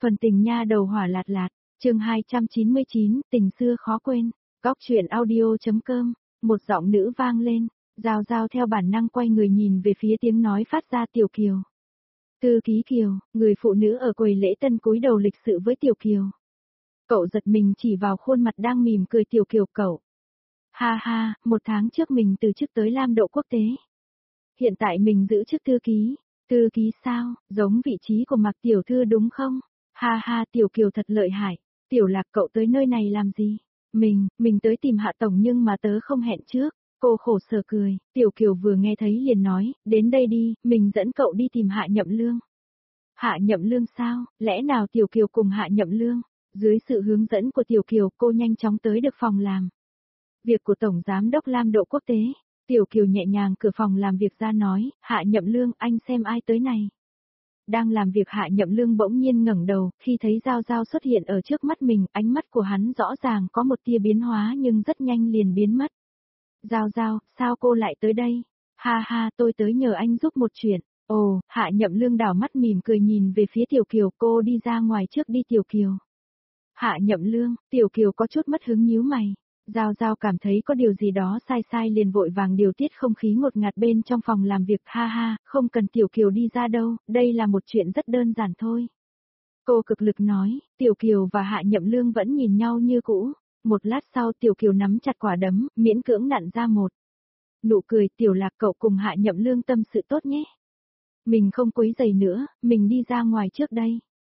Phần tình nha đầu hỏa lạt lạt, chương 299, tình xưa khó quên, góc truyện audio.com, một giọng nữ vang lên, Giao Giao theo bản năng quay người nhìn về phía tiếng nói phát ra Tiểu Kiều. Thư ký Kiều, người phụ nữ ở quầy lễ tân cúi đầu lịch sự với Tiểu Kiều. Cậu giật mình chỉ vào khuôn mặt đang mỉm cười Tiểu Kiều cậu. Ha ha, 1 tháng trước mình từ chức tới Lam Độ Quốc tế. Hiện tại mình giữ chức thư ký. Thư ký sao, giống vị trí của Mạc Tiểu Thư đúng không? Ha ha, Tiểu Kiều thật lợi hại. Tiểu Lạc cậu tới nơi này làm gì? Mình tới tìm Hạ Tổng nhưng mà tớ không hẹn trước. Cô khổ sở cười, Tiểu Kiều vừa nghe thấy liền nói, đến đây đi, mình dẫn cậu đi tìm Hạ Nhậm Lương. Hạ Nhậm Lương sao, lẽ nào Tiểu Kiều cùng Hạ Nhậm Lương? Dưới sự hướng dẫn của Tiểu Kiều cô nhanh chóng tới được phòng làm việc của Tổng Giám đốc Lam Độ Quốc tế. Tiểu Kiều nhẹ nhàng cửa phòng làm việc ra nói, Hạ Nhậm Lương anh xem ai tới này. Đang làm việc Hạ Nhậm Lương bỗng nhiên ngẩng đầu, khi thấy Giao Giao xuất hiện ở trước mắt mình, ánh mắt của hắn rõ ràng có một tia biến hóa nhưng rất nhanh liền biến mất. Giao Giao, sao cô lại tới đây? Ha ha, tôi tới nhờ anh giúp một chuyện. Ồ, Hạ Nhậm Lương đảo mắt mỉm cười nhìn về phía Tiểu Kiều, cô đi ra ngoài trước đi Tiểu Kiều. Hạ Nhậm Lương, Tiểu Kiều có chút mất hứng nhíu mày. Giao Giao cảm thấy có điều gì đó sai sai liền vội vàng điều tiết không khí ngột ngạt bên trong phòng làm việc. Ha ha, không cần Tiểu Kiều đi ra đâu, đây là một chuyện rất đơn giản thôi. Cô cực lực nói, Tiểu Kiều và Hạ Nhậm Lương vẫn nhìn nhau như cũ. Một lát sau Tiểu Kiều nắm chặt quả đấm, miễn cưỡng nặn ra một nụ cười. Tiểu Lạc cậu cùng Hạ Nhậm Lương tâm sự tốt nhé. Mình không quấy rầy nữa, mình đi ra ngoài trước đây.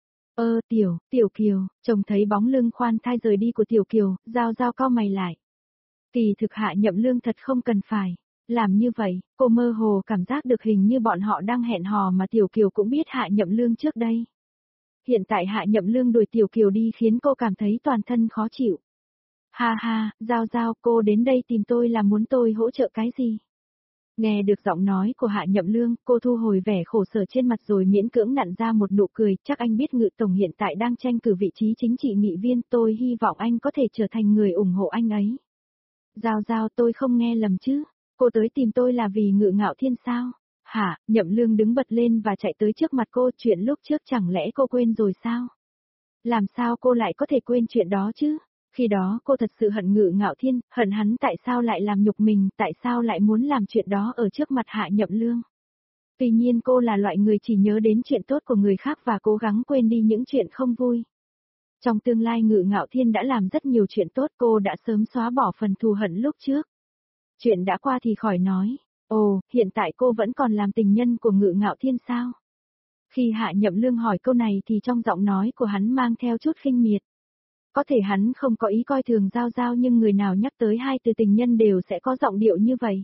Tiểu Kiều, trông thấy bóng lưng khoan thai rời đi của Tiểu Kiều, Giao Giao cau mày lại. Kỳ thực Hạ Nhậm Lương thật không cần phải làm như vậy, cô mơ hồ cảm giác được hình như bọn họ đang hẹn hò mà Tiểu Kiều cũng biết Hạ Nhậm Lương trước đây. Hiện tại Hạ Nhậm Lương đuổi Tiểu Kiều đi khiến cô cảm thấy toàn thân khó chịu. Ha ha, Giao Giao, cô đến đây tìm tôi là muốn tôi hỗ trợ cái gì? Nghe được giọng nói của Hạ Nhậm Lương, cô thu hồi vẻ khổ sở trên mặt rồi miễn cưỡng nặn ra một nụ cười, chắc anh biết Ngự Tổng hiện tại đang tranh cử vị trí chính trị nghị viên, tôi hy vọng anh có thể trở thành người ủng hộ anh ấy. Giao Giao, tôi không nghe lầm chứ, cô tới tìm tôi là vì Ngự Ngạo Thiên sao? Hả, Nhậm Lương đứng bật lên và chạy tới trước mặt cô, chuyện lúc trước chẳng lẽ cô quên rồi sao? Làm sao cô lại có thể quên chuyện đó chứ? Khi đó cô thật sự hận Ngự Ngạo Thiên, hận hắn tại sao lại làm nhục mình, tại sao lại muốn làm chuyện đó ở trước mặt Hạ Nhậm Lương. Tuy nhiên cô là loại người chỉ nhớ đến chuyện tốt của người khác và cố gắng quên đi những chuyện không vui. Trong tương lai Ngự Ngạo Thiên đã làm rất nhiều chuyện tốt, cô đã sớm xóa bỏ phần thù hận lúc trước. Chuyện đã qua thì khỏi nói. Ồ, hiện tại cô vẫn còn làm tình nhân của Ngự Ngạo Thiên sao? Khi Hạ Nhậm Lương hỏi câu này thì trong giọng nói của hắn mang theo chút khinh miệt. Có thể hắn không có ý coi thường Giao Giao nhưng người nào nhắc tới hai từ tình nhân đều sẽ có giọng điệu như vậy.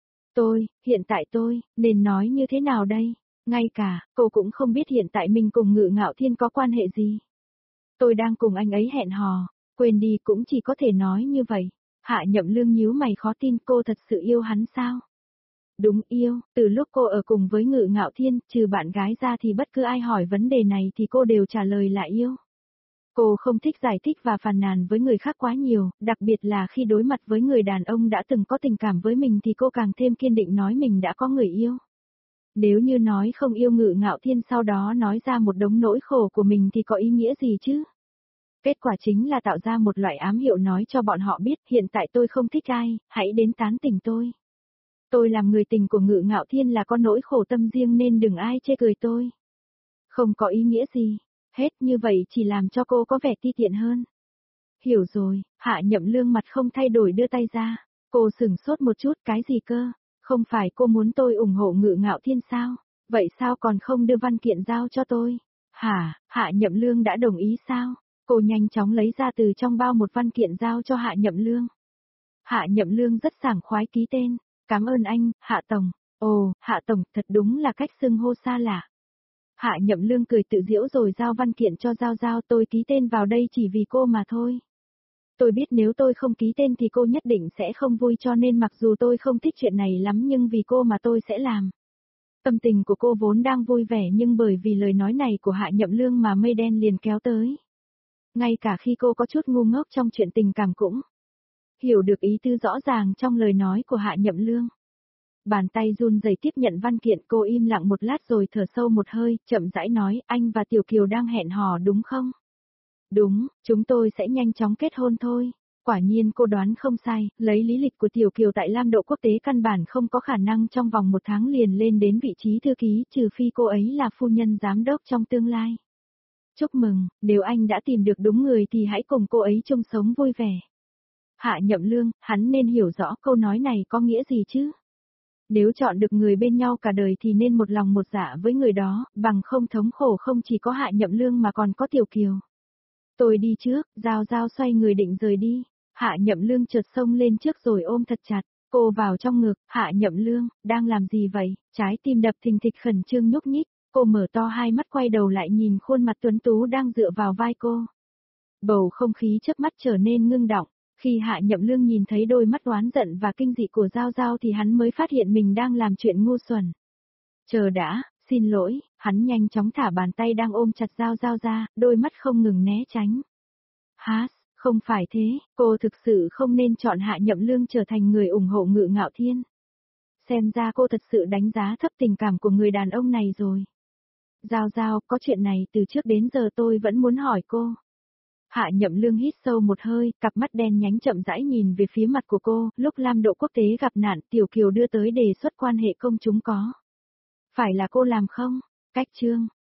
Hiện tại tôi, nên nói như thế nào đây? Ngay cả, cô cũng không biết hiện tại mình cùng Ngự Ngạo Thiên có quan hệ gì. Tôi đang cùng anh ấy hẹn hò, quên đi cũng chỉ có thể nói như vậy. Hạ Nhậm Lương nhíu mày khó tin, cô thật sự yêu hắn sao? Đúng yêu, từ lúc cô ở cùng với Ngự Ngạo Thiên, trừ bạn gái ra thì bất cứ ai hỏi vấn đề này thì cô đều trả lời là yêu. Cô không thích giải thích và phàn nàn với người khác quá nhiều, đặc biệt là khi đối mặt với người đàn ông đã từng có tình cảm với mình thì cô càng thêm kiên định nói mình đã có người yêu. Nếu như nói không yêu Ngự Ngạo Thiên sau đó nói ra một đống nỗi khổ của mình thì có ý nghĩa gì chứ? Kết quả chính là tạo ra một loại ám hiệu nói cho bọn họ biết hiện tại tôi không thích ai, hãy đến tán tỉnh tôi. Tôi làm người tình của Ngự Ngạo Thiên là có nỗi khổ tâm riêng nên đừng ai chê cười tôi. Không có ý nghĩa gì. Hết như vậy chỉ làm cho cô có vẻ ti tiện hơn. Hiểu rồi, Hạ Nhậm Lương mặt không thay đổi đưa tay ra. Cô sửng sốt một chút, cái gì cơ? Không phải cô muốn tôi ủng hộ Ngự Ngạo Thiên sao? Vậy sao còn không đưa văn kiện giao cho tôi? Hả, Hạ Nhậm Lương đã đồng ý sao? Cô nhanh chóng lấy ra từ trong bao một văn kiện giao cho Hạ Nhậm Lương. Hạ Nhậm Lương rất sảng khoái ký tên. Cảm ơn anh, Hạ Tổng. Ồ, Hạ Tổng, thật đúng là cách xưng hô xa lạ. Hạ Nhậm Lương cười tự giễu rồi giao văn kiện cho Giao Giao, tôi ký tên vào đây chỉ vì cô mà thôi. Tôi biết nếu tôi không ký tên thì cô nhất định sẽ không vui cho nên mặc dù tôi không thích chuyện này lắm nhưng vì cô mà tôi sẽ làm. Tâm tình của cô vốn đang vui vẻ nhưng bởi vì lời nói này của Hạ Nhậm Lương mà mây đen liền kéo tới. Ngay cả khi cô có chút ngu ngốc trong chuyện tình cảm cũng hiểu được ý tứ rõ ràng trong lời nói của Hạ Nhậm Lương. Bàn tay run rẩy tiếp nhận văn kiện, cô im lặng một lát rồi thở sâu một hơi, chậm rãi nói, anh và Tiểu Kiều đang hẹn hò đúng không? Đúng, chúng tôi sẽ nhanh chóng kết hôn thôi. Quả nhiên cô đoán không sai, lấy lý lịch của Tiểu Kiều tại Lam Độ Quốc tế căn bản không có khả năng trong vòng 1 tháng liền lên đến vị trí thư ký, trừ phi cô ấy là phu nhân giám đốc trong tương lai. Chúc mừng, nếu anh đã tìm được đúng người thì hãy cùng cô ấy chung sống vui vẻ. Hạ Nhậm Lương, hắn nên hiểu rõ câu nói này có nghĩa gì chứ? Nếu chọn được người bên nhau cả đời thì nên một lòng một dạ với người đó, bằng không thống khổ không chỉ có Hạ Nhậm Lương mà còn có Tiểu Kiều. Tôi đi trước, Giao Giao xoay người định rời đi. Hạ Nhậm Lương chợt xông lên trước rồi ôm thật chặt, cô vào trong ngực, Hạ Nhậm Lương, đang làm gì vậy? Trái tim đập thình thịch khẩn trương nhúc nhích, cô mở to hai mắt quay đầu lại nhìn khuôn mặt tuấn tú đang dựa vào vai cô. Bầu không khí chớp mắt trở nên ngưng đọng, khi Hạ Nhậm Lương nhìn thấy đôi mắt oán giận và kinh dị của Giao Giao thì hắn mới phát hiện mình đang làm chuyện ngu xuẩn. Chờ đã, xin lỗi, hắn nhanh chóng thả bàn tay đang ôm chặt Giao Giao ra, đôi mắt không ngừng né tránh. Không phải thế, cô thực sự không nên chọn Hạ Nhậm Lương trở thành người ủng hộ Ngự Ngạo Thiên. Xem ra cô thật sự đánh giá thấp tình cảm của người đàn ông này rồi. Giao Giao, có chuyện này từ trước đến giờ tôi vẫn muốn hỏi cô. Hạ Nhậm Lương hít sâu một hơi, cặp mắt đen nhánh chậm rãi nhìn về phía mặt của cô, lúc Lam Độ Quốc tế gặp nạn, Tiểu Kiều đưa tới đề xuất quan hệ công chúng có. Phải là cô làm không? Cách chương